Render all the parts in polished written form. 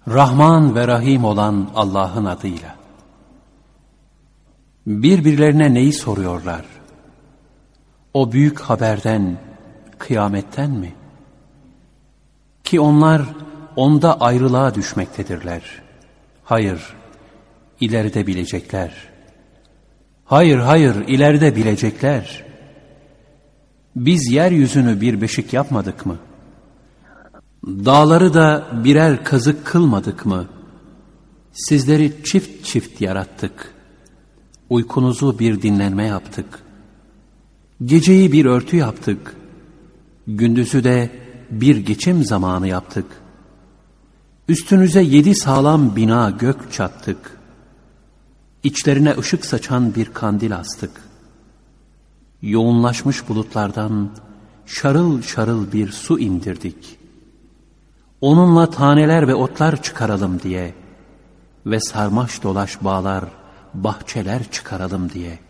Rahman ve Rahim olan Allah'ın adıyla. Birbirlerine neyi soruyorlar? O büyük haberden, kıyametten mi? Ki onlar onda ayrılığa düşmektedirler. Hayır, ileride bilecekler. Hayır, ileride bilecekler. Biz yeryüzünü bir beşik yapmadık mı? Dağları da birer kazık kılmadık mı? Sizleri çift çift yarattık. Uykunuzu bir dinlenme yaptık. Geceyi bir örtü yaptık. Gündüzü de bir geçim zamanı yaptık. Üstünüze 7 sağlam bina gök çattık. İçlerine ışık saçan bir kandil astık. Yoğunlaşmış bulutlardan şarıl şarıl bir su indirdik. Onunla taneler ve otlar çıkaralım diye ve sarmaş dolaş bağlar, bahçeler çıkaralım diye.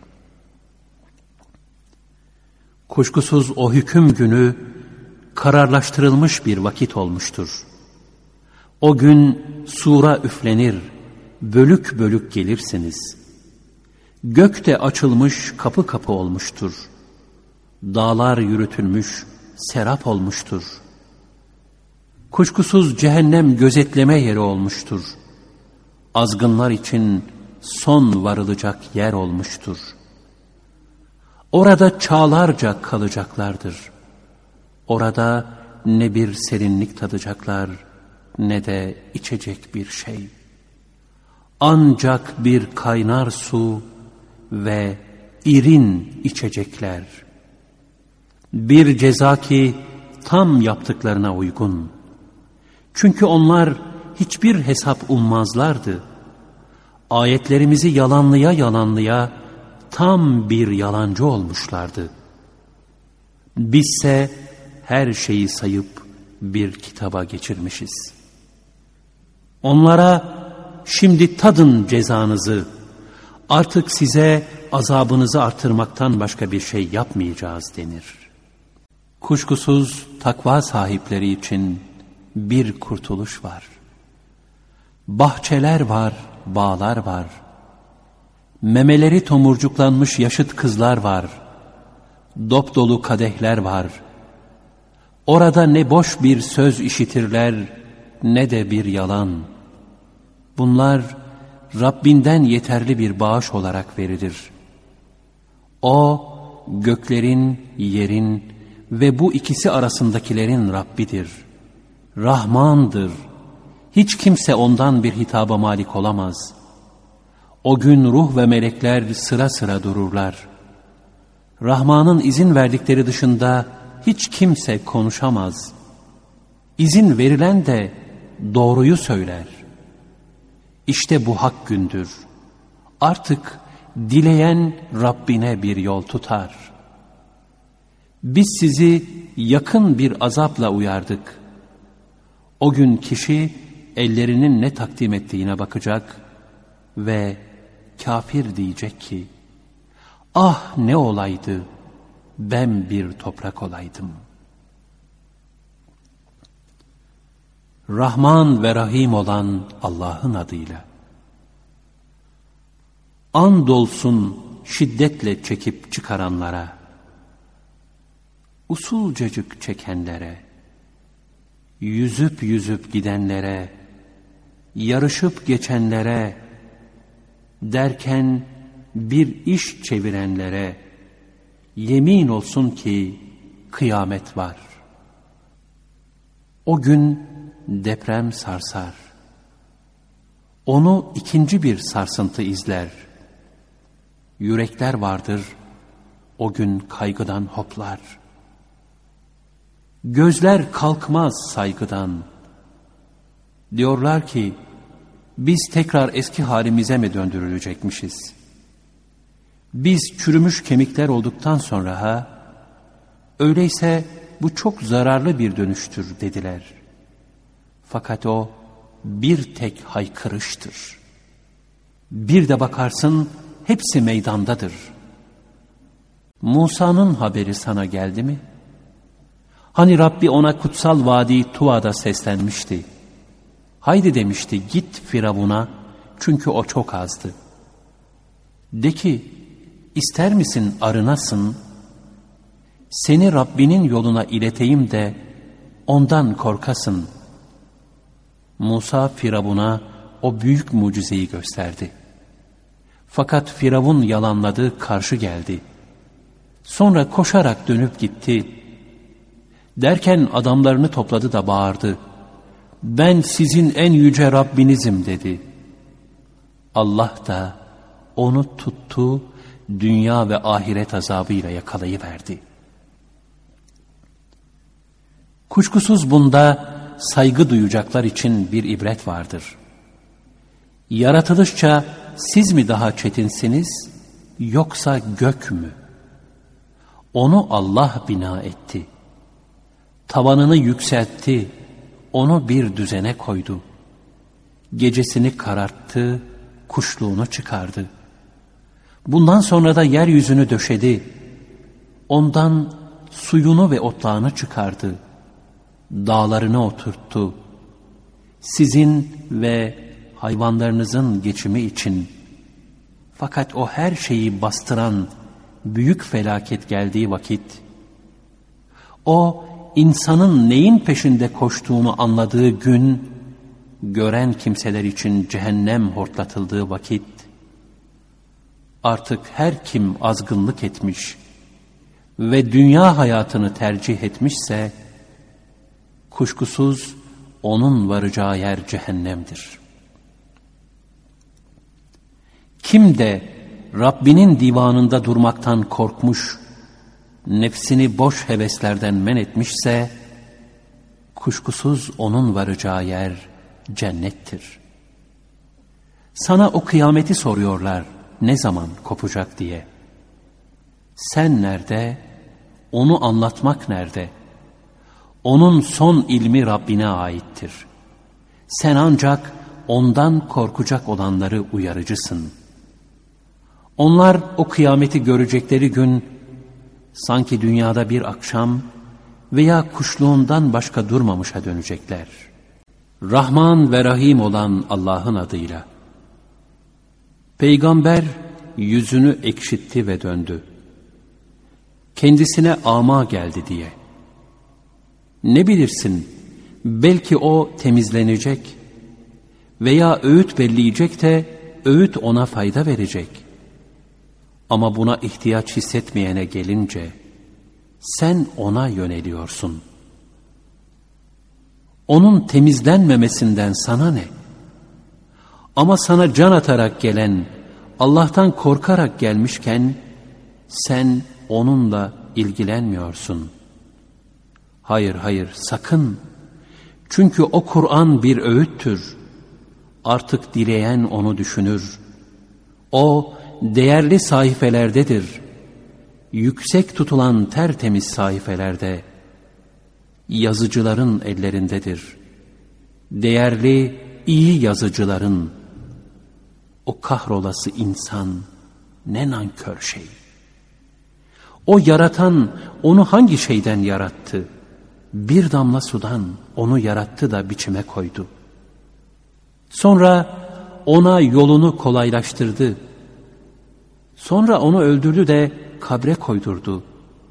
Kuşkusuz o hüküm günü kararlaştırılmış bir vakit olmuştur. O gün sura üflenir, bölük bölük gelirsiniz. Gök de açılmış, kapı kapı olmuştur. Dağlar yürütülmüş, serap olmuştur. Kuşkusuz cehennem gözetleme yeri olmuştur. Azgınlar için son varılacak yer olmuştur. Orada çağlarca kalacaklardır. Orada ne bir serinlik tadacaklar, ne de içecek bir şey. Ancak bir kaynar su ve irin içecekler. Bir ceza ki tam yaptıklarına uygun. Çünkü onlar hiçbir hesap ummazlardı. Ayetlerimizi yalanlıya tam bir yalancı olmuşlardı. Bizse her şeyi sayıp bir kitaba geçirmişiz. Onlara şimdi tadın cezanızı, artık size azabınızı artırmaktan başka bir şey yapmayacağız denir. Kuşkusuz takva sahipleri için bir kurtuluş var. Bahçeler var, bağlar var. Memeleri tomurcuklanmış yaşıt kızlar var. Dop dolu kadehler var. Orada ne boş bir söz işitirler, ne de bir yalan. Bunlar Rabbinden yeterli bir bağış olarak verilir. O, göklerin, yerin ve bu ikisi arasındakilerin Rabbidir. Rahmandır. Hiç kimse ondan bir hitaba malik olamaz. O gün ruh ve melekler sıra sıra dururlar. Rahman'ın izin verdikleri dışında hiç kimse konuşamaz. İzin verilen de doğruyu söyler. İşte bu hak gündür. Artık dileyen Rabbine bir yol tutar. Biz sizi yakın bir azapla uyardık. O gün kişi ellerinin ne takdim ettiğine bakacak ve kafir diyecek ki, ah ne olaydı, ben bir toprak olaydım. Rahman ve Rahim olan Allah'ın adıyla. Andolsun şiddetle çekip çıkaranlara, usulcacık çekenlere, yüzüp yüzüp gidenlere, yarışıp geçenlere, derken bir iş çevirenlere, yemin olsun ki kıyamet var. O gün deprem sarsar. Onu ikinci bir sarsıntı izler. Yürekler vardır, o gün kaygıdan hoplar. Gözler kalkmaz saygıdan. Diyorlar ki, biz tekrar eski halimize mi döndürülecekmişiz? Biz çürümüş kemikler olduktan sonra ha? Öyleyse bu çok zararlı bir dönüştür dediler. Fakat o bir tek haykırıştır. Bir de bakarsın hepsi meydandadır. Musa'nın haberi sana geldi mi? Hani Rabbi ona kutsal vadi Tuva'da seslenmişti. Haydi demişti, git Firavun'a, çünkü o çok azdı. De ki, ister misin arınasın, seni Rabbinin yoluna ileteyim de ondan korkasın. Musa Firavun'a o büyük mucizeyi gösterdi. Fakat Firavun yalanladı, karşı geldi. Sonra koşarak dönüp gitti. Derken adamlarını topladı da bağırdı. Ben sizin en yüce Rabbinizim dedi. Allah da onu tuttu, dünya ve ahiret azabıyla yakalayıverdi. Kuşkusuz bunda saygı duyacaklar için bir ibret vardır. Yaratılışça siz mi daha çetinsiniz, yoksa gök mü? Onu Allah bina etti. Tavanını yükseltti, onu bir düzene koydu. Gecesini kararttı, kuşluğunu çıkardı. Bundan sonra da yeryüzünü döşedi. Ondan suyunu ve otlağını çıkardı. Dağlarını oturttu. Sizin ve hayvanlarınızın geçimi için. Fakat o her şeyi bastıran büyük felaket geldiği vakit, o insanın neyin peşinde koştuğunu anladığı gün, gören kimseler için cehennem hortlatıldığı vakit, artık her kim azgınlık etmiş ve dünya hayatını tercih etmişse, kuşkusuz onun varacağı yer cehennemdir. Kim de Rabbinin divanında durmaktan korkmuş, nefsini boş heveslerden men etmişse, kuşkusuz onun varacağı yer cennettir. Sana o kıyameti soruyorlar, ne zaman kopacak diye. Sen nerede? Onu anlatmak nerede? Onun son ilmi Rabbine aittir. Sen ancak ondan korkacak olanları uyarıcısın. Onlar o kıyameti görecekleri gün, sanki dünyada bir akşam veya kuşluğundan başka durmamışa dönecekler. Rahman ve Rahim olan Allah'ın adıyla. Peygamber yüzünü ekşitti ve döndü. Kendisine ama geldi diye. Ne bilirsin, belki o temizlenecek veya öğüt belleyecek de öğüt ona fayda verecek. Ama buna ihtiyaç hissetmeyene gelince, sen ona yöneliyorsun. Onun temizlenmemesinden sana ne? Ama sana can atarak gelen, Allah'tan korkarak gelmişken, sen onunla ilgilenmiyorsun. Hayır, hayır, sakın. Çünkü o Kur'an bir öğüttür. Artık dileyen onu düşünür. O, değerli sayfelerdedir. Yüksek tutulan tertemiz sayfelerde, yazıcıların ellerindedir. Değerli, iyi yazıcıların. O kahrolası insan ne nankör şey. O yaratan onu hangi şeyden yarattı? Bir damla sudan onu yarattı da biçime koydu. Sonra ona yolunu kolaylaştırdı. Sonra onu öldürdü de kabre koydurdu.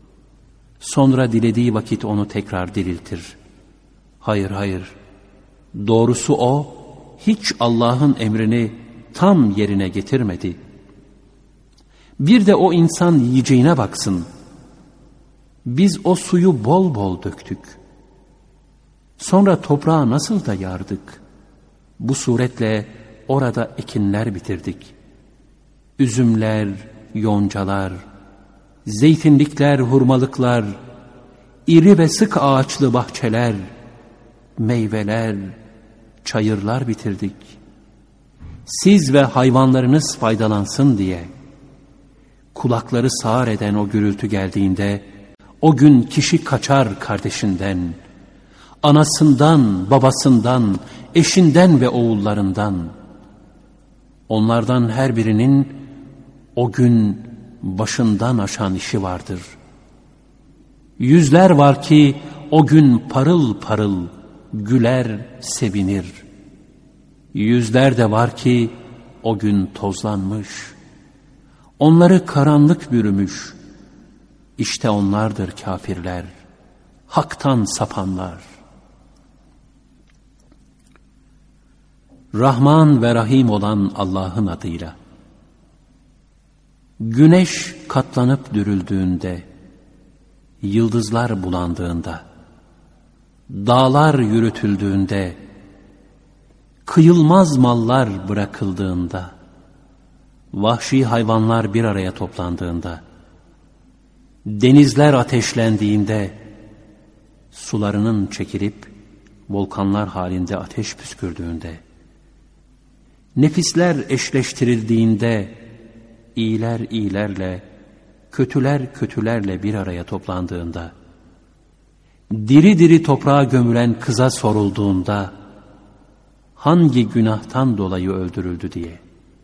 Sonra dilediği vakit onu tekrar diriltir. Hayır, hayır. Doğrusu o, hiç Allah'ın emrini tam yerine getirmedi. Bir de o insan yiyeceğine baksın. Biz o suyu bol bol döktük. Sonra toprağa nasıl da yardık. Bu suretle orada ekinler bitirdik. Üzümler, yoncalar, zeytinlikler, hurmalıklar, iri ve sık ağaçlı bahçeler, meyveler, çayırlar bitirdik. Siz ve hayvanlarınız faydalansın diye. Kulakları sağır eden o gürültü geldiğinde, o gün kişi kaçar kardeşinden, anasından, babasından, eşinden ve oğullarından. Onlardan her birinin o gün başından aşan işi vardır. Yüzler var ki o gün parıl parıl güler, sevinir. Yüzler de var ki o gün tozlanmış. Onları karanlık bürümüş. İşte onlardır kafirler, haktan sapanlar. Rahman ve Rahim olan Allah'ın adıyla. Güneş katlanıp dürüldüğünde, yıldızlar bulandığında, dağlar yürütüldüğünde, kıyılmaz mallar bırakıldığında, vahşi hayvanlar bir araya toplandığında, denizler ateşlendiğinde, sularının çekilip volkanlar halinde ateş püskürdüğünde, nefisler eşleştirildiğinde, iyiler iyilerle, kötüler kötülerle bir araya toplandığında, diri diri toprağa gömülen kıza sorulduğunda, hangi günahtan dolayı öldürüldü diye,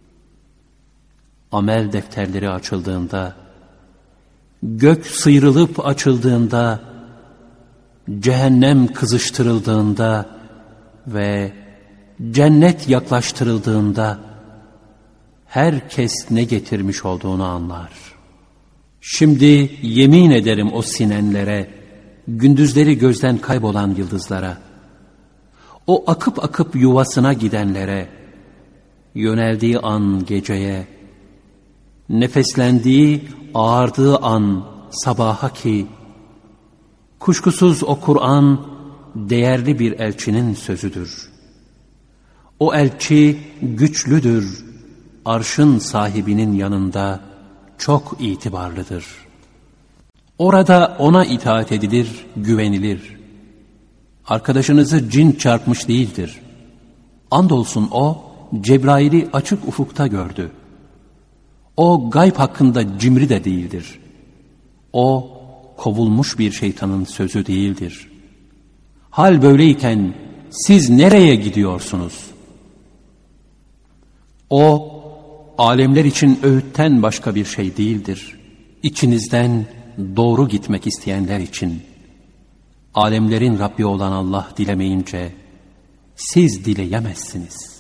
amel defterleri açıldığında, gök sıyrılıp açıldığında, cehennem kızıştırıldığında ve cennet yaklaştırıldığında, herkes ne getirmiş olduğunu anlar. Şimdi yemin ederim o sinenlere, gündüzleri gözden kaybolan yıldızlara, o akıp akıp yuvasına gidenlere, yöneldiği an geceye, nefeslendiği, ağardığı an sabaha ki, kuşkusuz o Kur'an değerli bir elçinin sözüdür. O elçi güçlüdür, arşın sahibinin yanında çok itibarlıdır. Orada ona itaat edilir, güvenilir. Arkadaşınızı cin çarpmış değildir. Andolsun o, Cebrail'i açık ufukta gördü. O gayb hakkında cimri de değildir. O, kovulmuş bir şeytanın sözü değildir. Hal böyleyken siz nereye gidiyorsunuz? O, alemler için öğütten başka bir şey değildir. İçinizden doğru gitmek isteyenler için. Alemlerin Rabbi olan Allah dilemeyince siz dileyemezsiniz.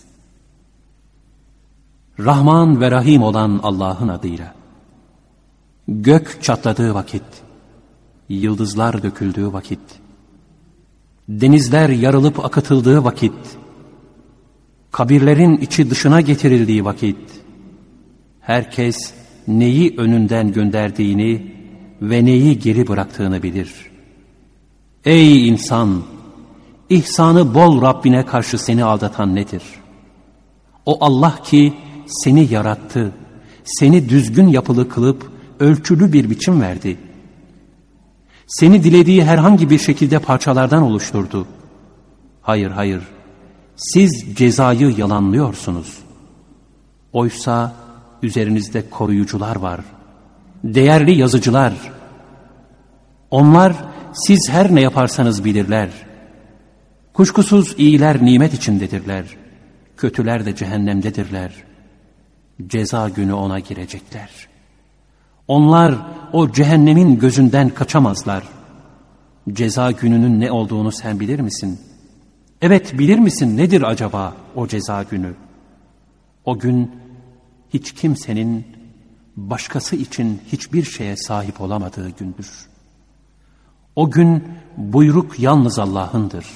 Rahman ve Rahim olan Allah'ın adıyla. Gök çatladığı vakit, yıldızlar döküldüğü vakit, denizler yarılıp akıtıldığı vakit, kabirlerin içi dışına getirildiği vakit, herkes neyi önünden gönderdiğini ve neyi geri bıraktığını bilir. Ey insan! İhsanı bol Rabbine karşı seni aldatan nedir? O Allah ki seni yarattı, seni düzgün yapılı kılıp ölçülü bir biçim verdi. Seni dilediği herhangi bir şekilde parçalardan oluşturdu. Hayır, hayır, siz cezayı yalanlıyorsunuz. Oysa üzerinizde koruyucular var, değerli yazıcılar. Onlar siz her ne yaparsanız bilirler. Kuşkusuz iyiler nimet içindedirler, kötüler de cehennemdedirler. Ceza günü ona girecekler. Onlar o cehennemin gözünden kaçamazlar. Ceza gününün ne olduğunu sen bilir misin? Evet, bilir misin nedir acaba o ceza günü? O gün hiç kimsenin başkası için hiçbir şeye sahip olamadığı gündür. O gün buyruk yalnız Allah'ındır.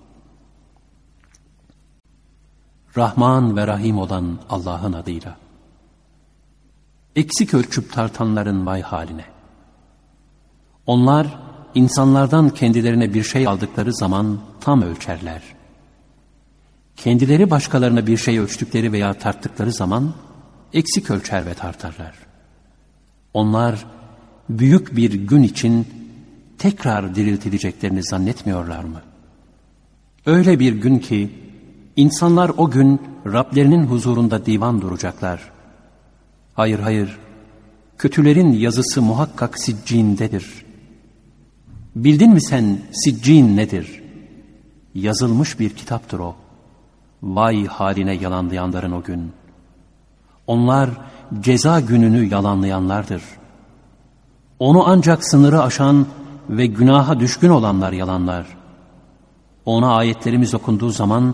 Rahman ve Rahim olan Allah'ın adıyla. Eksik ölçüp tartanların vay haline. Onlar insanlardan kendilerine bir şey aldıkları zaman tam ölçerler. Kendileri başkalarına bir şey ölçtükleri veya tarttıkları zaman eksik ölçer ve tartarlar. Onlar büyük bir gün için tekrar diriltileceklerini zannetmiyorlar mı? Öyle bir gün ki insanlar o gün Rablerinin huzurunda divan duracaklar. Hayır, hayır, kötülerin yazısı muhakkak siccindedir. Bildin mi sen siccin nedir? Yazılmış bir kitaptır o. Vay haline yalanlayanların o gün. Onlar ceza gününü yalanlayanlardır. Onu ancak sınırı aşan ve günaha düşkün olanlar yalanlar. Ona ayetlerimiz okunduğu zaman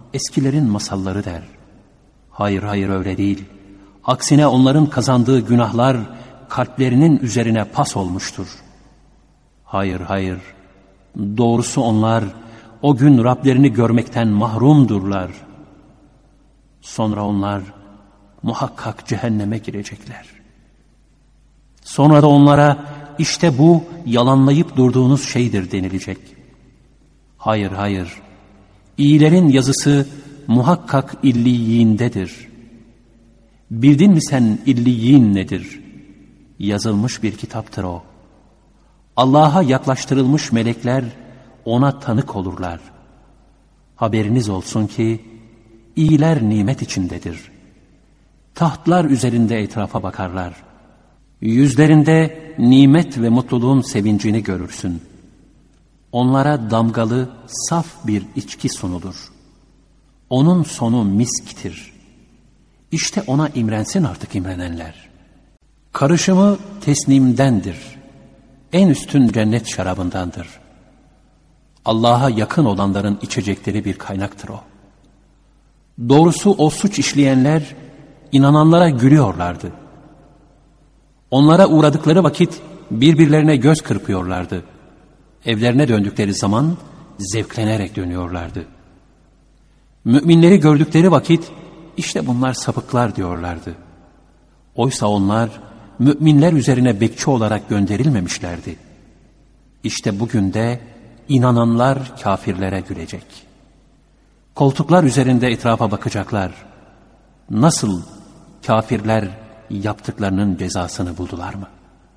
eskilerin masalları der. Hayır hayır, öyle değil. Aksine onların kazandığı günahlar kalplerinin üzerine pas olmuştur. Hayır hayır, doğrusu onlar o gün Rablerini görmekten mahrumdurlar. Sonra onlar muhakkak cehenneme girecekler. Sonra da onlara işte bu yalanlayıp durduğunuz şeydir denilecek. Hayır hayır, İyilerin yazısı muhakkak illiyindedir. Bildin mi sen illiyin nedir? Yazılmış bir kitaptır o. Allah'a yaklaştırılmış melekler ona tanık olurlar. Haberiniz olsun ki iyiler nimet içindedir. Tahtlar üzerinde etrafa bakarlar. Yüzlerinde nimet ve mutluluğun sevincini görürsün. Onlara damgalı, saf bir içki sunulur. Onun sonu misktir. İşte ona imrensin artık imrenenler. Karışımı tesnimdendir. En üstün cennet şarabındandır. Allah'a yakın olanların içecekleri bir kaynaktır o. Doğrusu o suç işleyenler inananlara gülüyorlardı. Onlara uğradıkları vakit birbirlerine göz kırpıyorlardı. Evlerine döndükleri zaman zevklenerek dönüyorlardı. Müminleri gördükleri vakit işte bunlar sapıklar diyorlardı. Oysa onlar müminler üzerine bekçi olarak gönderilmemişlerdi. İşte bugün de inananlar kafirlere gülecek. Koltuklar üzerinde etrafa bakacaklar. Nasıl kafirler yaptıklarının cezasını buldular mı?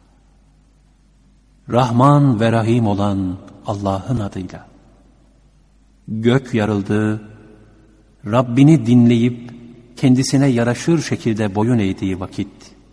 Rahman ve Rahim olan Allah'ın adıyla. Gök yarıldı, Rabbini dinleyip kendisine yaraşır şekilde boyun eğdiği vakit,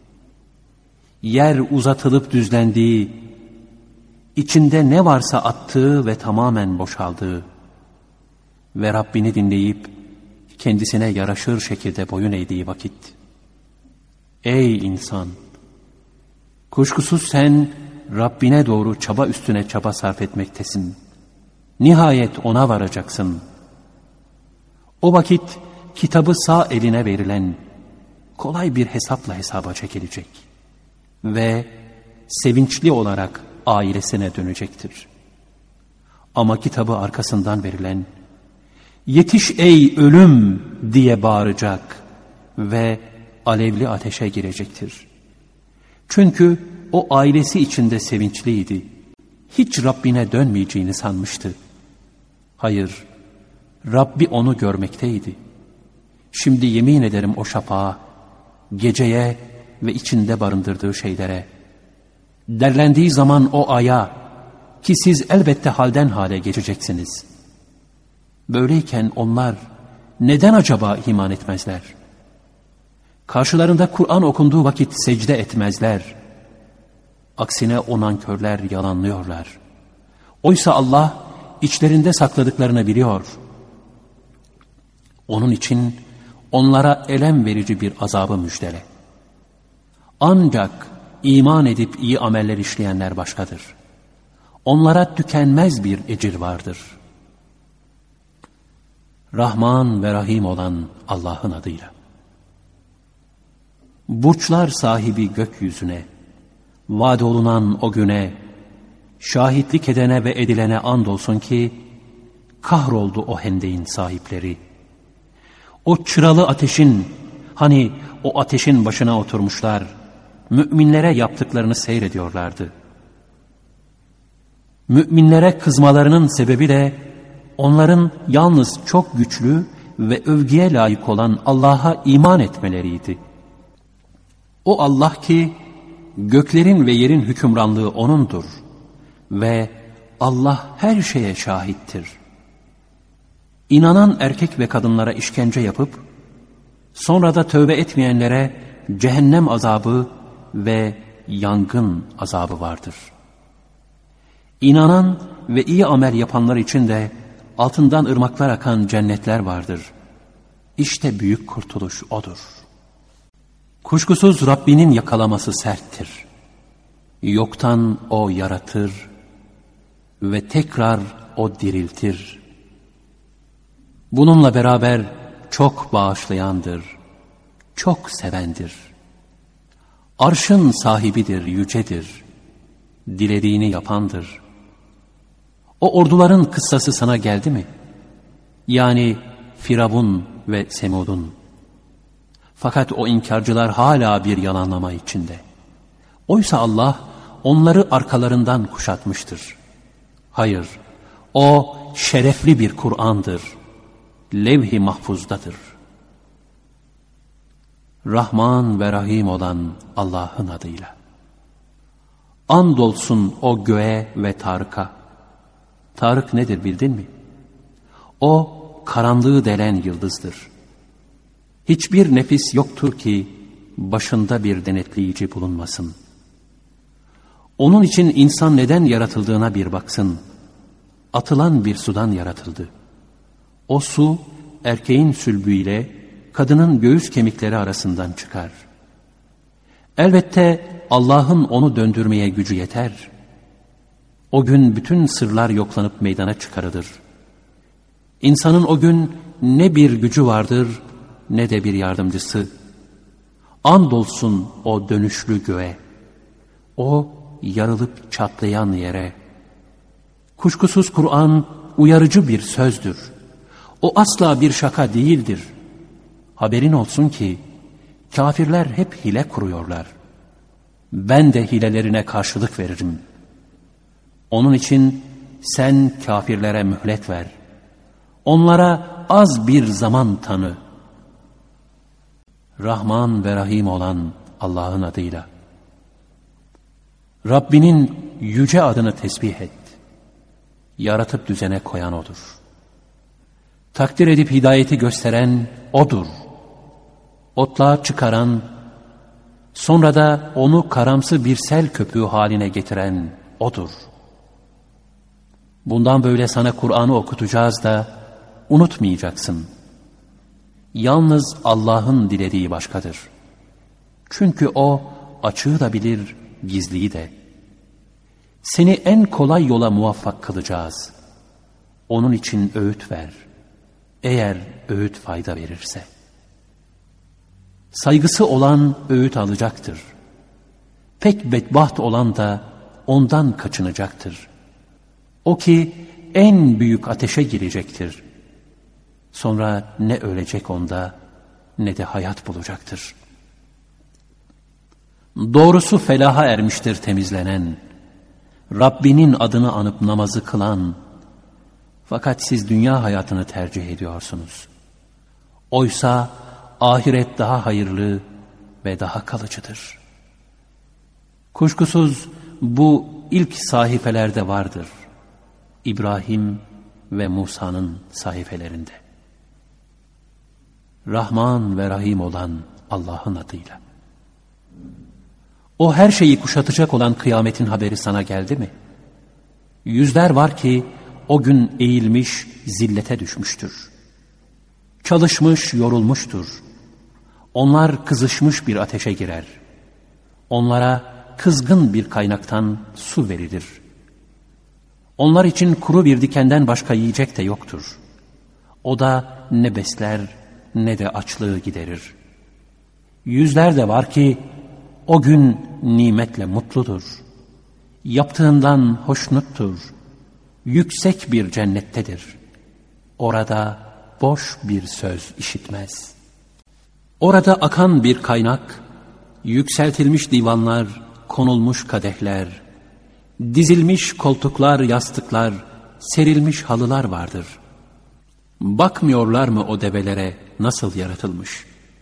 yer uzatılıp düzlendiği, içinde ne varsa attığı ve tamamen boşaldığı ve Rabbini dinleyip kendisine yaraşır şekilde boyun eğdiği vakit, ey insan! Kuşkusuz sen Rabbine doğru çaba üstüne çaba sarf etmektesin. Nihayet ona varacaksın. O vakit kitabı sağ eline verilen kolay bir hesapla hesaba çekilecek ve sevinçli olarak ailesine dönecektir. Ama kitabı arkasından verilen yetiş ey ölüm diye bağıracak ve alevli ateşe girecektir. Çünkü o ailesi içinde sevinçliydi. Hiç Rabbine dönmeyeceğini sanmıştı. Hayır, Rabbi onu görmekteydi. Şimdi yemin ederim o şafağa, geceye ve içinde barındırdığı şeylere, derlendiği zaman o aya, ki siz elbette halden hale geçeceksiniz. Böyleyken onlar neden acaba iman etmezler? Karşılarında Kur'an okunduğu vakit secde etmezler. Aksine o nankörler yalanlıyorlar. Oysa Allah içlerinde sakladıklarını biliyor. Onun için onlara elem verici bir azabı müjdele. Ancak iman edip iyi ameller işleyenler başkadır. Onlara tükenmez bir ecir vardır. Rahman ve Rahim olan Allah'ın adıyla. Burçlar sahibi gökyüzüne, vaad olunan o güne, şahitlik edene ve edilene andolsun ki, kahroldu o hendeğin sahipleri. O çıralı ateşin, hani o ateşin başına oturmuşlar, müminlere yaptıklarını seyrediyorlardı. Müminlere kızmalarının sebebi de, onların yalnız çok güçlü ve övgüye layık olan Allah'a iman etmeleriydi. O Allah ki, göklerin ve yerin hükümranlığı O'nundur ve Allah her şeye şahittir. İnanan erkek ve kadınlara işkence yapıp, sonra da tövbe etmeyenlere cehennem azabı ve yangın azabı vardır. İnanan ve iyi amel yapanlar için de altından ırmaklar akan cennetler vardır. İşte büyük kurtuluş O'dur. Kuşkusuz Rabbinin yakalaması serttir. Yoktan O yaratır ve tekrar O diriltir. Bununla beraber çok bağışlayandır, çok sevendir. Arşın sahibidir, yücedir. Dilediğini yapandır. O orduların kıssası sana geldi mi? Yani Firavun ve Semud'un. Fakat o inkarcılar hala bir yalanlama içinde. Oysa Allah onları arkalarından kuşatmıştır. Hayır, o şerefli bir Kur'an'dır. Levh-i mahfuzdadır. Rahman ve Rahim olan Allah'ın adıyla. Andolsun o göğe ve Tarık'a. Tarık nedir bildin mi? O karanlığı delen yıldızdır. Hiçbir nefis yoktur ki başında bir denetleyici bulunmasın. Onun için insan neden yaratıldığına bir baksın. Atılan bir sudan yaratıldı. O su erkeğin sülbüyle kadının göğüs kemikleri arasından çıkar. Elbette Allah'ın onu döndürmeye gücü yeter. O gün bütün sırlar yoklanıp meydana çıkarılır. İnsanın o gün ne bir gücü vardır ne de bir yardımcısı. Andolsun o dönüşlü göğe, o yarılıp çatlayan yere. Kuşkusuz Kur'an uyarıcı bir sözdür. O asla bir şaka değildir. Haberin olsun ki kafirler hep hile kuruyorlar. Ben de hilelerine karşılık veririm. Onun için sen kafirlere mühlet ver. Onlara az bir zaman tanı. Rahman ve Rahim olan Allah'ın adıyla. Rabbinin yüce adını tesbih et. Yaratıp düzene koyan O'dur. Takdir edip hidayeti gösteren O'dur. Otluğa çıkaran, sonra da onu karamsı bir sel köpüğü haline getiren O'dur. Bundan böyle sana Kur'an'ı okutacağız da unutmayacaksın. Yalnız Allah'ın dilediği başkadır. Çünkü O açığı da bilir, gizliyi de. Seni en kolay yola muvaffak kılacağız. Onun için öğüt ver. Eğer öğüt fayda verirse. Saygısı olan öğüt alacaktır. Pek bedbaht olan da ondan kaçınacaktır. O ki en büyük ateşe girecektir. Sonra ne ölecek onda ne de hayat bulacaktır. Doğrusu felaha ermiştir temizlenen, Rabbinin adını anıp namazı kılan. Fakat siz dünya hayatını tercih ediyorsunuz. Oysa ahiret daha hayırlı ve daha kalıcıdır. Kuşkusuz bu ilk sahifelerde vardır. İbrahim ve Musa'nın sahifelerinde. Rahman ve Rahim olan Allah'ın adıyla. O her şeyi kuşatacak olan kıyametin haberi sana geldi mi? Yüzler var ki o gün eğilmiş, zillete düşmüştür. Çalışmış, yorulmuştur. Onlar kızışmış bir ateşe girer. Onlara kızgın bir kaynaktan su verilir. Onlar için kuru bir dikenden başka yiyecek de yoktur. O da ne besler ne de açlığı giderir. Yüzler de var ki o gün nimetle mutludur. Yaptığından hoşnuttur. Yüksek bir cennettedir. Orada boş bir söz işitmez. Orada akan bir kaynak, yükseltilmiş divanlar, konulmuş kadehler, dizilmiş koltuklar, yastıklar, serilmiş halılar vardır. Bakmıyorlar mı o develere nasıl yaratılmış?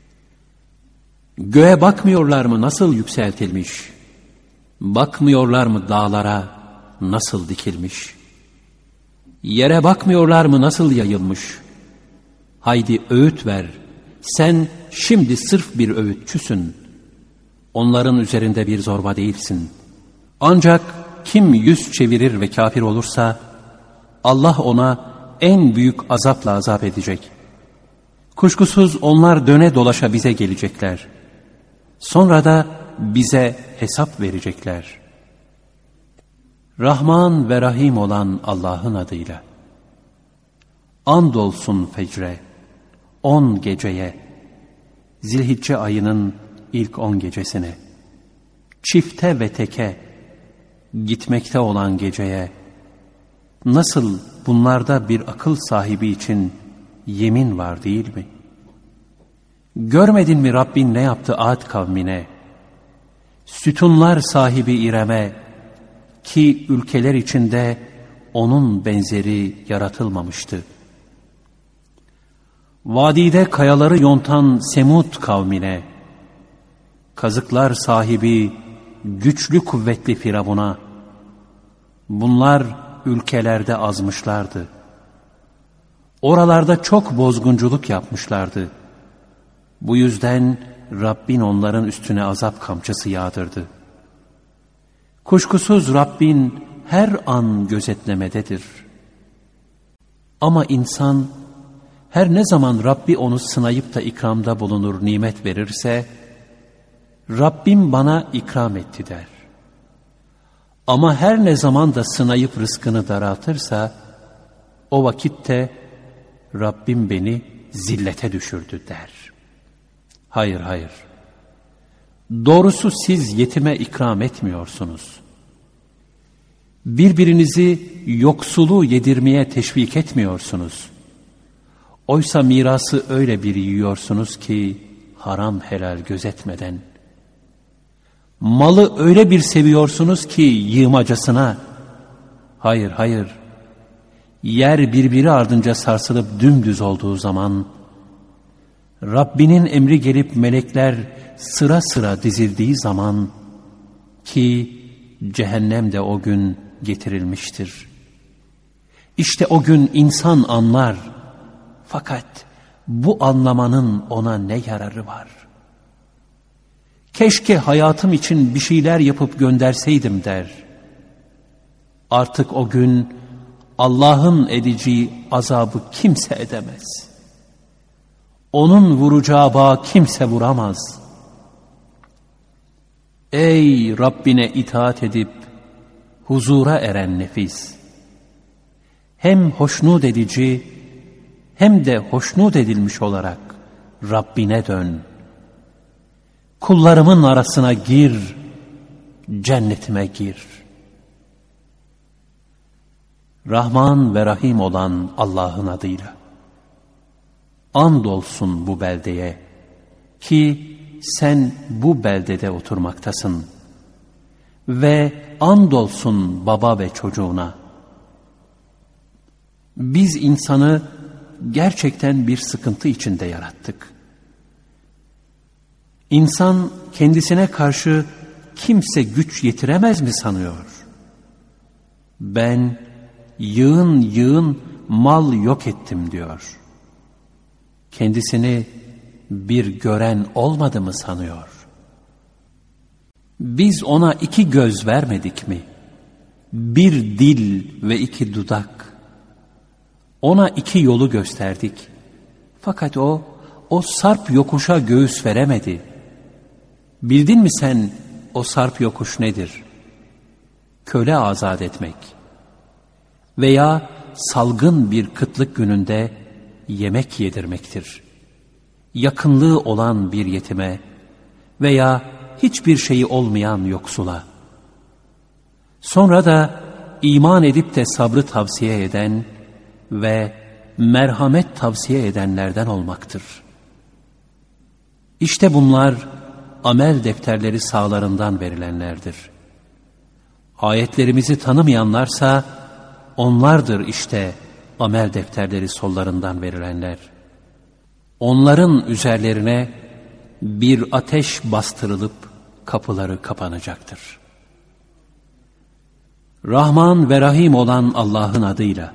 Göğe bakmıyorlar mı nasıl yükseltilmiş? Bakmıyorlar mı dağlara nasıl dikilmiş? Yere bakmıyorlar mı nasıl yayılmış? Haydi öğüt ver. Sen şimdi sırf bir öğütçüsün. Onların üzerinde bir zorba değilsin. Ancak kim yüz çevirir ve kafir olursa Allah ona en büyük azapla azap edecek. Kuşkusuz onlar döne dolaşa bize gelecekler. Sonra da bize hesap verecekler. Rahman ve Rahim olan Allah'ın adıyla. Andolsun fecre, 10 geceye, Zilhicce ayının ilk 10 gecesine, çifte ve teke, gitmekte olan geceye, nasıl bunlarda bir akıl sahibi için yemin var değil mi? Görmedin mi Rabbin ne yaptı Ad kavmine? Sütunlar sahibi İrem'e, ki ülkeler içinde onun benzeri yaratılmamıştı. Vadide kayaları yontan Semud kavmine, kazıklar sahibi güçlü kuvvetli Firavun'a, bunlar ülkelerde azmışlardı. Oralarda çok bozgunculuk yapmışlardı. Bu yüzden Rabbin onların üstüne azap kamçısı yağdırdı. Kuşkusuz Rabbin her an gözetlemededir. Ama insan her ne zaman Rabbi onu sınayıp da ikramda bulunur, nimet verirse, Rabbim bana ikram etti der. Ama her ne zaman da sınayıp rızkını daraltırsa, o vakitte Rabbim beni zillete düşürdü der. Hayır, hayır. Doğrusu siz yetime ikram etmiyorsunuz. Birbirinizi yoksulu yedirmeye teşvik etmiyorsunuz. Oysa mirası öyle bir yiyorsunuz ki haram helal gözetmeden. Malı öyle bir seviyorsunuz ki yığmacasına. Hayır, hayır. Yer birbiri ardınca sarsılıp dümdüz olduğu zaman, Rabbinin emri gelip melekler sıra sıra dizildiği zaman, ki cehennem de o gün getirilmiştir. İşte o gün insan anlar. Fakat bu anlamanın ona ne yararı var? Keşke hayatım için bir şeyler yapıp gönderseydim der. Artık o gün Allah'ın edeceği azabı kimse edemez. Onun vuracağı bağı kimse vuramaz. Ey Rabbine itaat edip huzura eren nefis! Hem hoşnut edici hem de hoşnut edilmiş olarak Rabbine dön. Kullarımın arasına gir, cennetime gir. Rahman ve Rahim olan Allah'ın adıyla. Andolsun bu beldeye, ki sen bu beldede oturmaktasın. Ve andolsun baba ve çocuğuna. Biz insanı gerçekten bir sıkıntı içinde yarattık. İnsan kendisine karşı kimse güç yetiremez mi sanıyor? Ben yığın yığın mal yok ettim diyor. Kendisini bir gören olmadı mı sanıyor? Biz ona 2 göz vermedik mi? 1 dil ve 2 dudak. Ona 2 yolu gösterdik. Fakat o sarp yokuşa göğüs veremedi. Bildin mi sen o sarp yokuş nedir? Köle azat etmek. Veya salgın bir kıtlık gününde yemek yedirmektir. Yakınlığı olan bir yetime veya hiçbir şeyi olmayan yoksula. Sonra da iman edip de sabrı tavsiye eden ve merhamet tavsiye edenlerden olmaktır. İşte bunlar amel defterleri sağlarından verilenlerdir. Ayetlerimizi tanımayanlarsa onlardır işte amel defterleri sollarından verilenler. Onların üzerlerine bir ateş bastırılıp kapıları kapanacaktır. Rahman ve Rahim olan Allah'ın adıyla.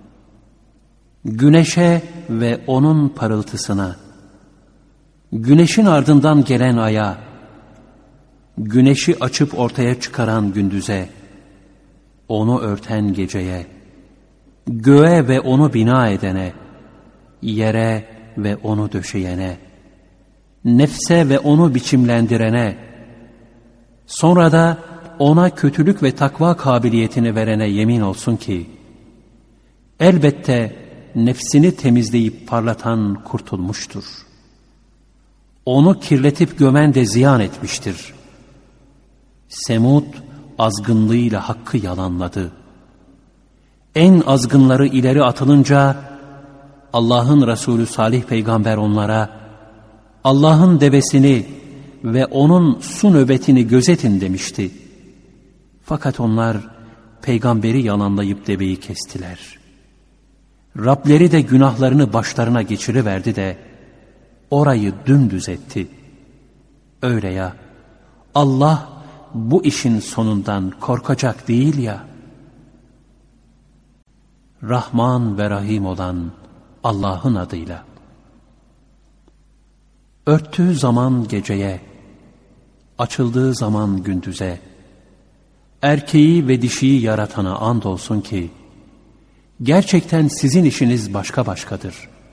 Güneşe ve onun parıltısına, güneşin ardından gelen aya, güneşi açıp ortaya çıkaran gündüze, onu örten geceye, göğe ve onu bina edene, yere ve onu döşeyene, nefse ve onu biçimlendirene, sonra da ona kötülük ve takva kabiliyetini verene yemin olsun ki, elbette nefsini temizleyip parlatan kurtulmuştur. Onu kirletip gömen de ziyan etmiştir. Semud azgınlığıyla hakkı yalanladı. En azgınları ileri atılınca Allah'ın Resulü Salih peygamber onlara Allah'ın devesini ve onun su nöbetini gözetin demişti. Fakat onlar peygamberi yalanlayıp deveyi kestiler. Rableri de günahlarını başlarına geçiriverdi de orayı dümdüz etti. Öyle ya, Allah bu işin sonundan korkacak değil ya. Rahman ve Rahim olan Allah'ın adıyla. Örttüğü zaman geceye, açıldığı zaman gündüze, erkeği ve dişiyi yaratana andolsun ki, gerçekten sizin işiniz başka başkadır.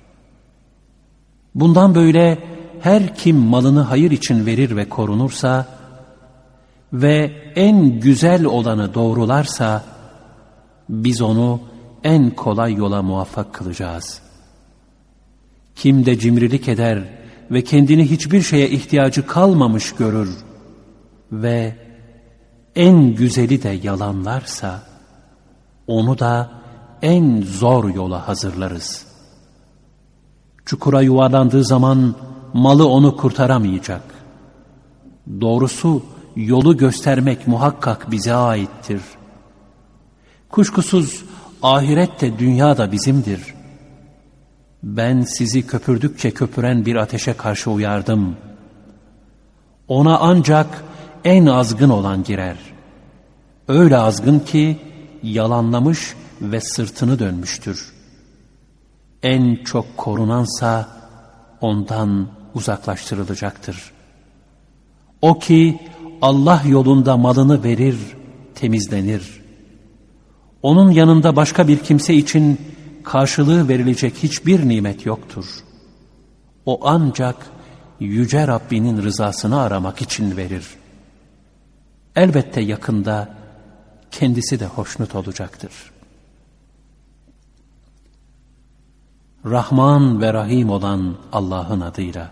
Bundan böyle her kim malını hayır için verir ve korunursa ve en güzel olanı doğrularsa, biz onu en kolay yola muvaffak kılacağız. Kim de cimrilik eder ve kendini hiçbir şeye ihtiyacı kalmamış görür ve en güzeli de yalanlarsa, onu da en zor yola hazırlarız. Çukura yuvarlandığı zaman malı onu kurtaramayacak. Doğrusu yolu göstermek muhakkak bize aittir. Kuşkusuz ahiret de dünya da bizimdir. Ben sizi köpürdükçe köpüren bir ateşe karşı uyardım. Ona ancak en azgın olan girer. Öyle azgın ki yalanlamış ve sırtını dönmüştür. En çok korunansa ondan uzaklaştırılacaktır. O ki Allah yolunda malını verir, temizlenir. Onun yanında başka bir kimse için karşılığı verilecek hiçbir nimet yoktur. O ancak Yüce Rabbinin rızasını aramak için verir. Elbette yakında kendisi de hoşnut olacaktır. Rahman ve Rahim olan Allah'ın adıyla.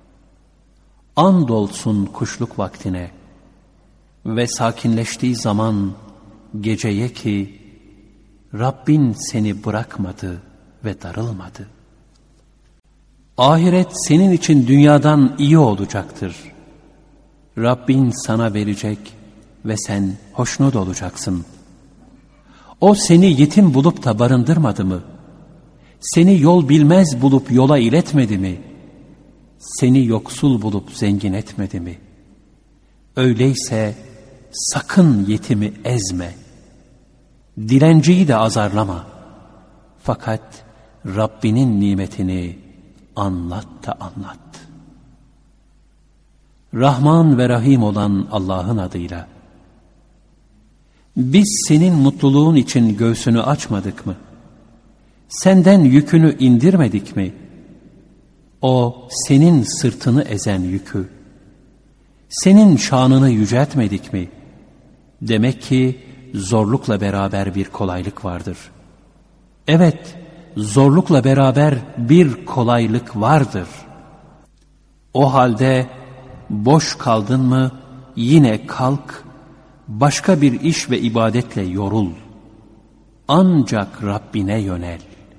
Andolsun kuşluk vaktine ve sakinleştiği zaman geceye ki Rabbin seni bırakmadı ve darılmadı. Ahiret senin için dünyadan iyi olacaktır. Rabbin sana verecek ve sen hoşnut olacaksın. O seni yetim bulup da barındırmadı mı? Seni yol bilmez bulup yola iletmedi mi? Seni yoksul bulup zengin etmedi mi? Öyleyse sakın yetimi ezme. Dilenciyi de azarlama. Fakat Rabbinin nimetini anlat da anlat. Rahman ve Rahim olan Allah'ın adıyla. Biz senin mutluluğun için göğsünü açmadık mı? Senden yükünü indirmedik mi? O senin sırtını ezen yükü. Senin şanını yüceltmedik mi? Demek ki zorlukla beraber bir kolaylık vardır. Evet, zorlukla beraber bir kolaylık vardır. O halde boş kaldın mı yine kalk, başka bir iş ve ibadetle yorul. Ancak Rabbine yönel.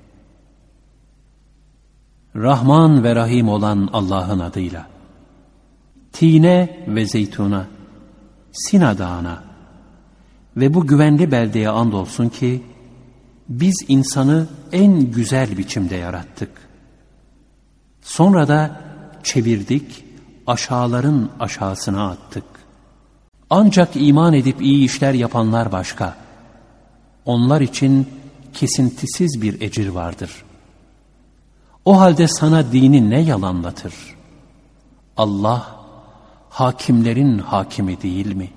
Rahman ve Rahim olan Allah'ın adıyla. Tine ve zeytuna, Sina Dağı'na ve bu güvenli beldeye andolsun ki biz insanı en güzel biçimde yarattık. Sonra da çevirdik, aşağıların aşağısına attık. Ancak iman edip iyi işler yapanlar başka. Onlar için kesintisiz bir ecir vardır. O halde sana dini ne yalanlatır? Allah, hakimlerin hakimi değil mi?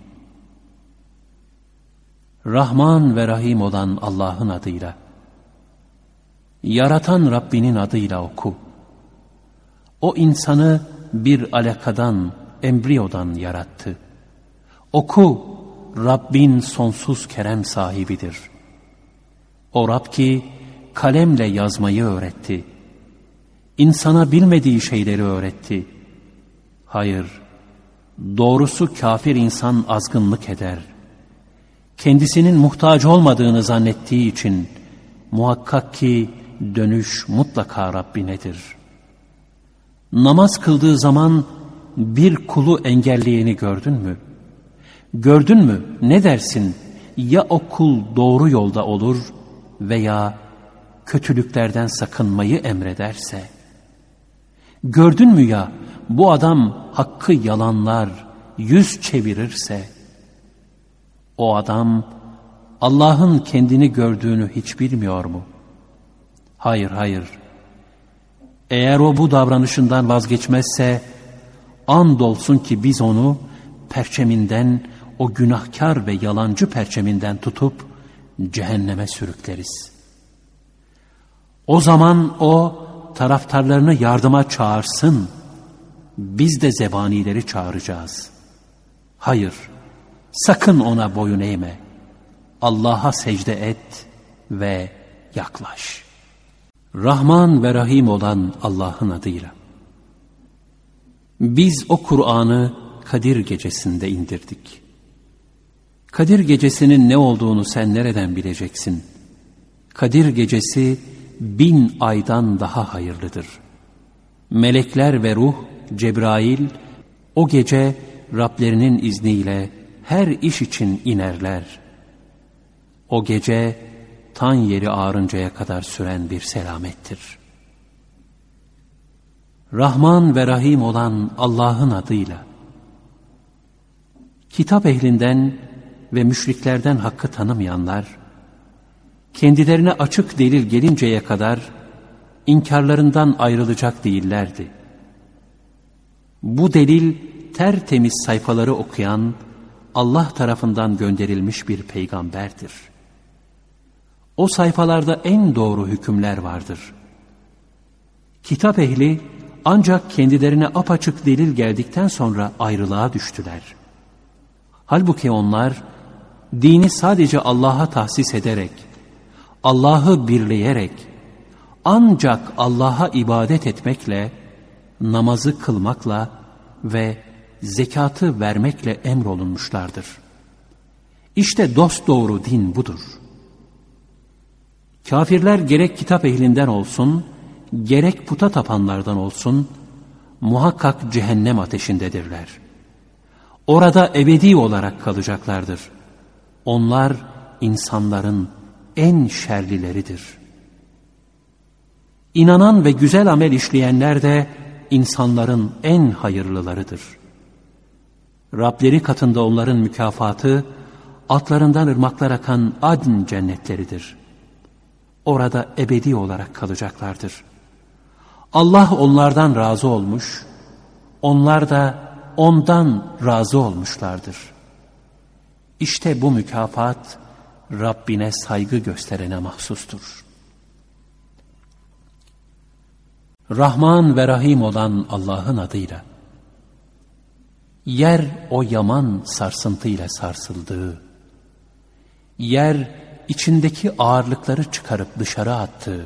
Rahman ve Rahim olan Allah'ın adıyla. Yaratan Rabbinin adıyla oku. O insanı bir alakadan, embriyodan yarattı. Oku, Rabbin sonsuz kerem sahibidir. O Rab ki kalemle yazmayı öğretti. İnsana bilmediği şeyleri öğretti. Hayır, doğrusu kafir insan azgınlık eder. Kendisinin muhtaç olmadığını zannettiği için muhakkak ki dönüş mutlaka Rabbinedir. Namaz kıldığı zaman bir kulu engelleyeni gördün mü? Gördün mü? Ne dersin? Ya o kul doğru yolda olur veya kötülüklerden sakınmayı emrederse? Gördün mü ya bu adam hakkı yalanlar, yüz çevirirse? O adam Allah'ın kendini gördüğünü hiç bilmiyor mu? Hayır, hayır. Eğer o bu davranışından vazgeçmezse, andolsun ki biz onu perçeminden, o günahkar ve yalancı perçeminden tutup cehenneme sürükleriz. O zaman o taraftarlarını yardıma çağırsın, biz de zebanileri çağıracağız. Hayır, sakın ona boyun eğme. Allah'a secde et ve yaklaş. Rahman ve Rahim olan Allah'ın adıyla. Biz o Kur'an'ı Kadir Gecesi'nde indirdik. Kadir Gecesi'nin ne olduğunu sen nereden bileceksin? Kadir Gecesi 1000 aydan daha hayırlıdır. Melekler ve ruh, Cebrail, o gece Rablerinin izniyle her iş için inerler. O gece tan yeri ağrıncaya kadar süren bir selamettir. Rahman ve Rahim olan Allah'ın adıyla. Kitap ehlinden ve müşriklerden hakkı tanımayanlar, kendilerine açık delil gelinceye kadar inkarlarından ayrılacak değillerdi. Bu delil tertemiz sayfaları okuyan Allah tarafından gönderilmiş bir peygamberdir. O sayfalarda en doğru hükümler vardır. Kitap ehli ancak kendilerine apaçık delil geldikten sonra ayrılığa düştüler. Halbuki onlar dini sadece Allah'a tahsis ederek, Allah'ı birleyerek, ancak Allah'a ibadet etmekle, namazı kılmakla ve zekatı vermekle emrolunmuşlardır. İşte dosdoğru din budur. Kafirler gerek kitap ehlinden olsun, gerek puta tapanlardan olsun, muhakkak cehennem ateşindedirler. Orada ebedi olarak kalacaklardır. Onlar insanların en şerlileridir. İnanan ve güzel amel işleyenler de insanların en hayırlılarıdır. Rableri katında onların mükafatı, altlarından ırmaklar akan adn cennetleridir. Orada ebedi olarak kalacaklardır. Allah onlardan razı olmuş, onlar da ondan razı olmuşlardır. İşte bu mükafat Rabbine saygı gösterene mahsustur. Rahman ve Rahim olan Allah'ın adıyla. Yer o yaman sarsıntıyla sarsıldığı, yer içindeki ağırlıkları çıkarıp dışarı attığı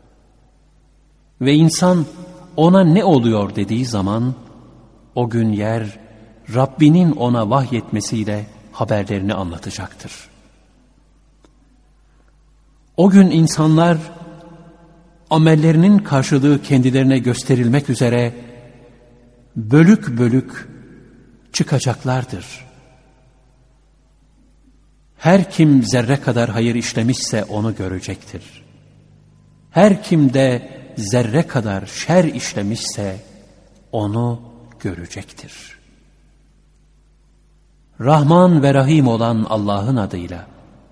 ve insan ona ne oluyor dediği zaman o gün yer Rabbinin ona vahyetmesiyle haberlerini anlatacaktır. O gün insanlar amellerinin karşılığı kendilerine gösterilmek üzere bölük bölük çıkacaklardır. Her kim zerre kadar hayır işlemişse onu görecektir. Her kim de zerre kadar şer işlemişse onu görecektir. Rahman ve Rahim olan Allah'ın adıyla.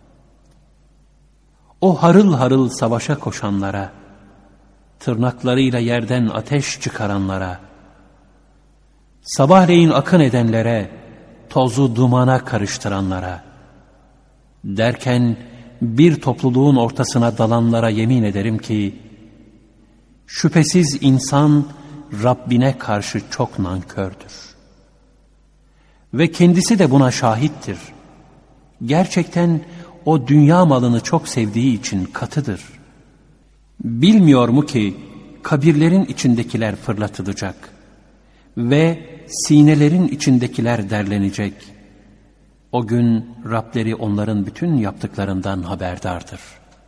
O harıl harıl savaşa koşanlara, tırnaklarıyla yerden ateş çıkaranlara, sabahleyin akın edenlere, tozu dumana karıştıranlara, derken bir topluluğun ortasına dalanlara yemin ederim ki, şüphesiz insan Rabbine karşı çok nankördür. Ve kendisi de buna şahittir. Gerçekten o dünya malını çok sevdiği için katıdır. Bilmiyor mu ki kabirlerin içindekiler fırlatılacak ve sinelerin içindekiler derlenecek. O gün Rableri onların bütün yaptıklarından haberdardır.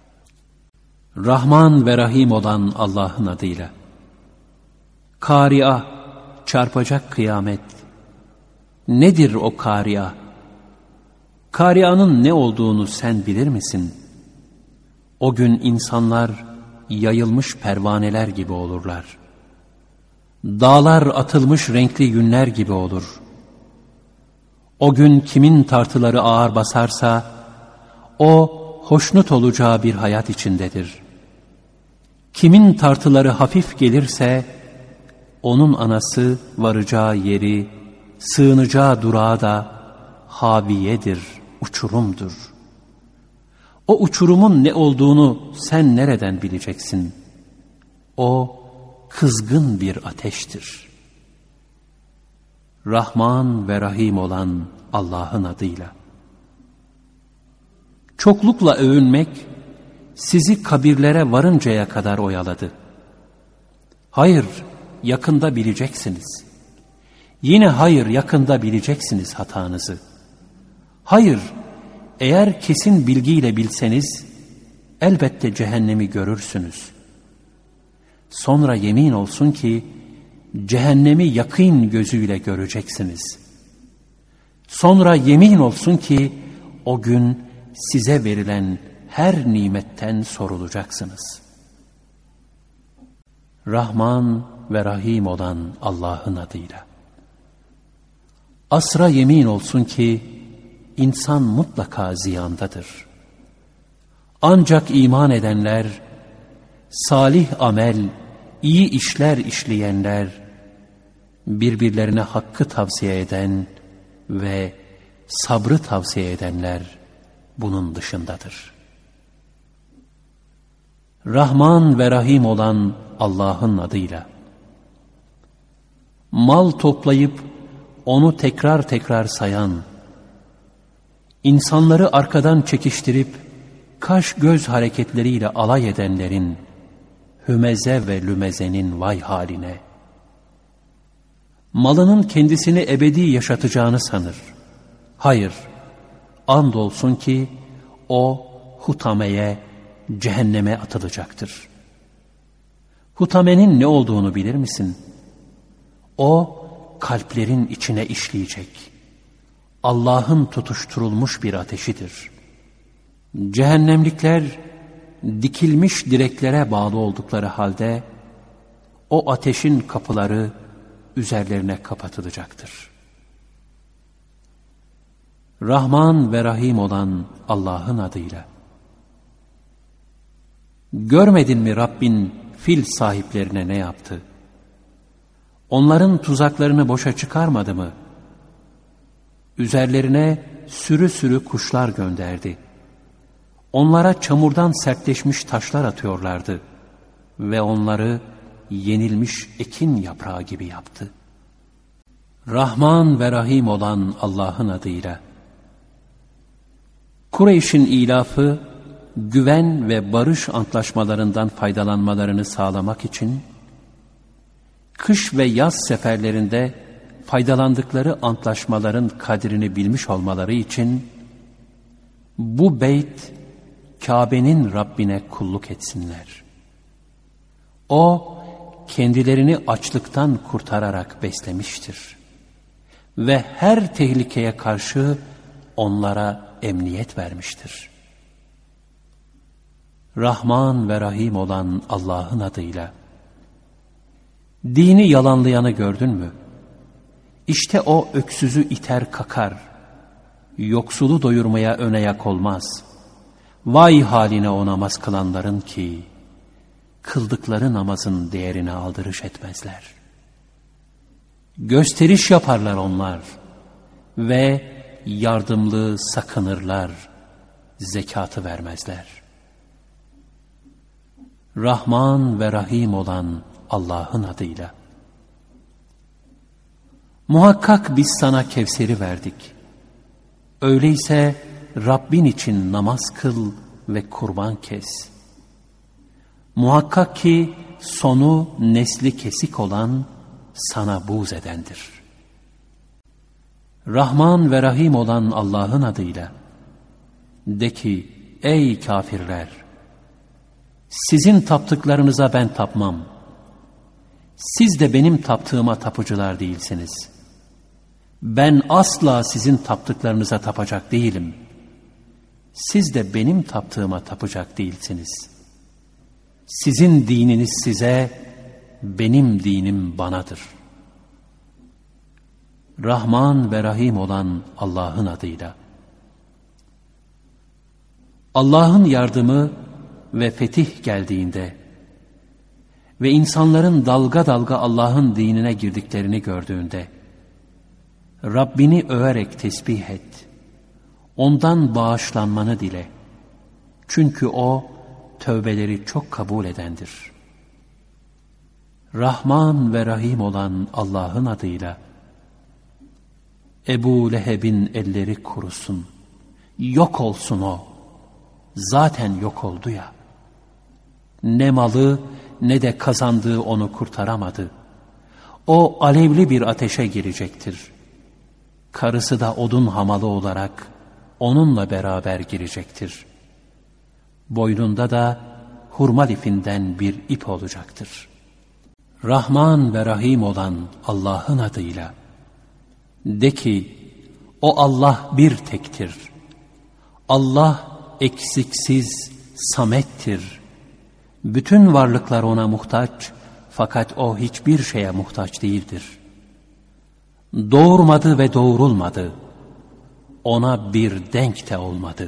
Rahman ve Rahim olan Allah'ın adıyla. Kâri'a, çarpacak kıyamet. Nedir o kâri'a? Kâria'nın ne olduğunu sen bilir misin? O gün insanlar yayılmış pervaneler gibi olurlar. Dağlar atılmış renkli yünler gibi olur. O gün kimin tartıları ağır basarsa, o hoşnut olacağı bir hayat içindedir. Kimin tartıları hafif gelirse, onun anası varacağı yeri, sığınacağı durağı da haviyedir, uçurumdur. O uçurumun ne olduğunu sen nereden bileceksin? O kızgın bir ateştir. Rahman ve Rahim olan Allah'ın adıyla. Çoklukla övünmek sizi kabirlere varıncaya kadar oyaladı. Hayır, yakında bileceksiniz. Yine hayır, yakında bileceksiniz hatanızı. Hayır, eğer kesin bilgiyle bilseniz elbette cehennemi görürsünüz. Sonra yemin olsun ki cehennemi yakîn gözüyle göreceksiniz. Sonra yemin olsun ki o gün size verilen her nimetten sorulacaksınız. Rahman ve Rahim olan Allah'ın adıyla. Asra yemin olsun ki insan mutlaka ziyandadır. Ancak iman edenler, salih amel, iyi işler işleyenler, birbirlerine hakkı tavsiye eden ve sabrı tavsiye edenler bunun dışındadır. Rahman ve Rahim olan Allah'ın adıyla. Mal toplayıp onu tekrar tekrar sayan, insanları arkadan çekiştirip kaş göz hareketleriyle alay edenlerin, hümeze ve lümezenin vay haline. Malının kendisini ebedi yaşatacağını sanır. Hayır, andolsun ki o hutameye, cehenneme atılacaktır. Hutamenin ne olduğunu bilir misin? O kalplerin içine işleyecek. Allah'ın tutuşturulmuş bir ateşidir. Cehennemlikler dikilmiş direklere bağlı oldukları halde o ateşin kapıları üzerlerine kapatılacaktır. Rahman ve Rahim olan Allah'ın adıyla. Görmedin mi Rabbin fil sahiplerine ne yaptı? Onların tuzaklarını boşa çıkarmadı mı? Üzerlerine sürü sürü kuşlar gönderdi. Onlara çamurdan sertleşmiş taşlar atıyorlardı ve onları yenilmiş ekin yaprağı gibi yaptı. Rahman ve Rahim olan Allah'ın adıyla. Kureyş'in ilafı, güven ve barış antlaşmalarından faydalanmalarını sağlamak için, kış ve yaz seferlerinde faydalandıkları antlaşmaların kadrini bilmiş olmaları için, bu beyt, Kabe'nin Rabbine kulluk etsinler. O, kendilerini açlıktan kurtararak beslemiştir. Ve her tehlikeye karşı onlara emniyet vermiştir. Rahman ve Rahim olan Allah'ın adıyla. Dini yalanlayanı gördün mü? İşte o öksüzü iter kakar. Yoksulu doyurmaya ön ayak olmaz. Vay haline o namaz kılanların ki, kıldıkları namazın değerine aldırış etmezler. Gösteriş yaparlar onlar ve yardımlı sakınırlar, zekatı vermezler. Rahman ve Rahim olan Allah'ın adıyla. Muhakkak biz sana Kevser'i verdik. Öyleyse Rabbin için namaz kıl ve kurban kes. Muhakkak ki sonu nesli kesik olan sana buğz edendir. Rahman ve Rahim olan Allah'ın adıyla de ki, ey kafirler! Sizin taptıklarınıza ben tapmam. Siz de benim taptığıma tapıcılar değilsiniz. Ben asla sizin taptıklarınıza tapacak değilim. Siz de benim taptığıma tapacak değilsiniz. Sizin dininiz size, benim dinim banadır. Rahman ve Rahim olan Allah'ın adıyla. Allah'ın yardımı ve fetih geldiğinde ve insanların dalga dalga Allah'ın dinine girdiklerini gördüğünde, Rabbini överek tesbih et, ondan bağışlanmanı dile. Çünkü O, tövbeleri çok kabul edendir. Rahman ve Rahim olan Allah'ın adıyla. Ebu Leheb'in elleri kurusun, yok olsun o, zaten yok oldu ya. Ne malı ne de kazandığı onu kurtaramadı. O alevli bir ateşe girecektir. Karısı da odun hamalı olarak onunla beraber girecektir. Boynunda da hurma lifinden bir ip olacaktır. Rahman ve Rahim olan Allah'ın adıyla. De ki, o Allah bir tektir. Allah eksiksiz, samettir. Bütün varlıklar ona muhtaç, fakat o hiçbir şeye muhtaç değildir. Doğurmadı ve doğurulmadı. Ona bir denk de olmadı.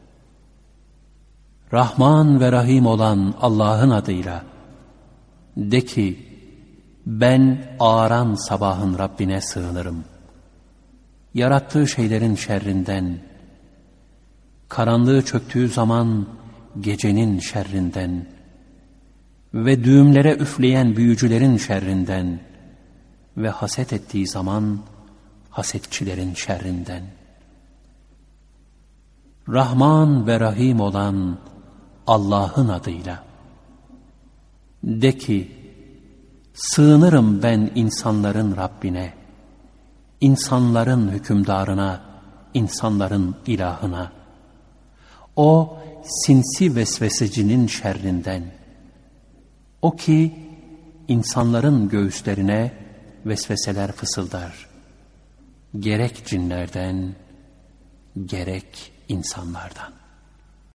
Rahman ve Rahim olan Allah'ın adıyla. De ki, ben ağaran sabahın Rabbine sığınırım. Yarattığı şeylerin şerrinden, karanlığı çöktüğü zaman gecenin şerrinden ve düğümlere üfleyen büyücülerin şerrinden ve haset ettiği zaman hasetçilerin şerrinden. Rahman ve Rahim olan Allah'ın adıyla. De ki, sığınırım ben insanların Rabbine, insanların hükümdarına, insanların ilahına. O sinsi vesvesecinin şerrinden. O ki insanların göğüslerine vesveseler fısıldar. Gerek cinlerden, gerek insanlardan.